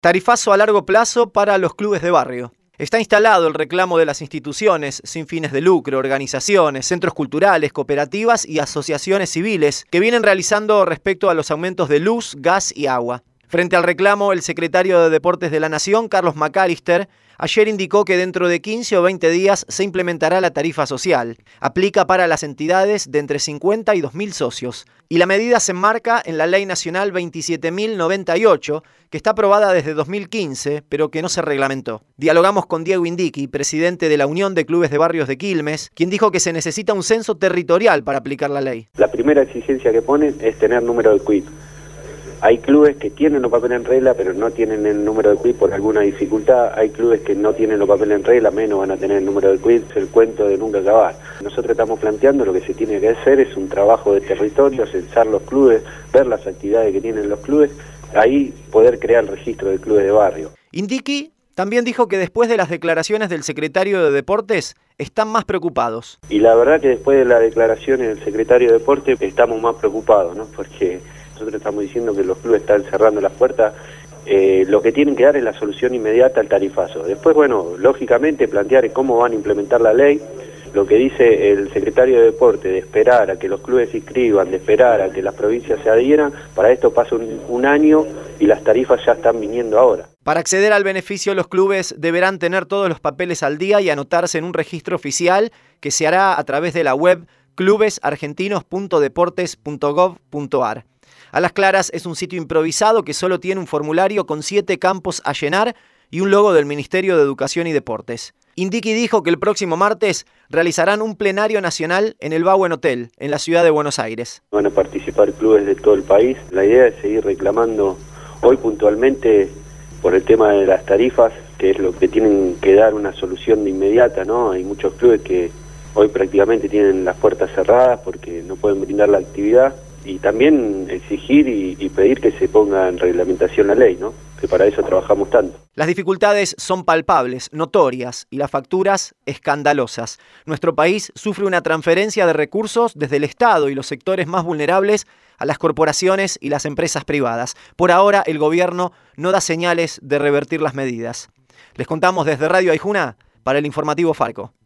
Tarifazo a largo plazo para los clubes de barrio. Está instalado el reclamo de las instituciones sin fines de lucro, organizaciones, centros culturales, cooperativas y asociaciones civiles que vienen realizando respecto a los aumentos de luz, gas y agua. Frente al reclamo, el secretario de Deportes de la Nación, Carlos McAllister, ayer indicó que dentro de 15 o 20 días se implementará la tarifa social. Aplica para las entidades de entre 50 y 2.000 socios. Y la medida se enmarca en la Ley Nacional 27.098, que está aprobada desde 2015, pero que no se reglamentó. Dialogamos con Diego Indiqui, presidente de la Unión de Clubes de Barrios de Quilmes, quien dijo que se necesita un censo territorial para aplicar la ley. La primera exigencia que ponen es tener número de CUIP. Hay clubes que tienen los papeles en regla, pero no tienen el número de CUIP por alguna dificultad. Hay clubes que no tienen los papeles en regla, menos van a tener el número de CUIP. Es el cuento de nunca acabar. Nosotros estamos planteando lo que se tiene que hacer es un trabajo de territorio, censar los clubes, ver las actividades que tienen los clubes, ahí poder crear el registro de clubes de barrio. Indiqui también dijo que después de las declaraciones del secretario de Deportes están más preocupados. Y la verdad que después de las declaraciones del secretario de Deportes estamos más preocupados, ¿no? Porque nosotros estamos diciendo que los clubes están cerrando las puertas. Lo que tienen que dar es la solución inmediata al tarifazo. Después, bueno, lógicamente plantear cómo van a implementar la ley. Lo que dice el secretario de Deporte, de esperar a que los clubes se inscriban, de esperar a que las provincias se adhieran, para esto pasa un año y las tarifas ya están viniendo ahora. Para acceder al beneficio, los clubes deberán tener todos los papeles al día y anotarse en un registro oficial que se hará a través de la web clubesargentinos.deportes.gov.ar. A las claras, es un sitio improvisado que solo tiene un formulario con 7 campos a llenar y un logo del Ministerio de Educación y Deportes. Indiqui dijo que el próximo martes realizarán un plenario nacional en el Bauen Hotel, en la ciudad de Buenos Aires. Van a participar clubes de todo el país. La idea es seguir reclamando hoy puntualmente por el tema de las tarifas, que es lo que tienen que dar una solución de inmediata, ¿no? Hay muchos clubes que hoy prácticamente tienen las puertas cerradas porque no pueden brindar la actividad. Y también exigir y pedir que se ponga en reglamentación la ley, ¿no? Que para eso trabajamos tanto. Las dificultades son palpables, notorias y las facturas escandalosas. Nuestro país sufre una transferencia de recursos desde el Estado y los sectores más vulnerables a las corporaciones y las empresas privadas. Por ahora, el gobierno no da señales de revertir las medidas. Les contamos desde Radio Aijuna para el Informativo Falco.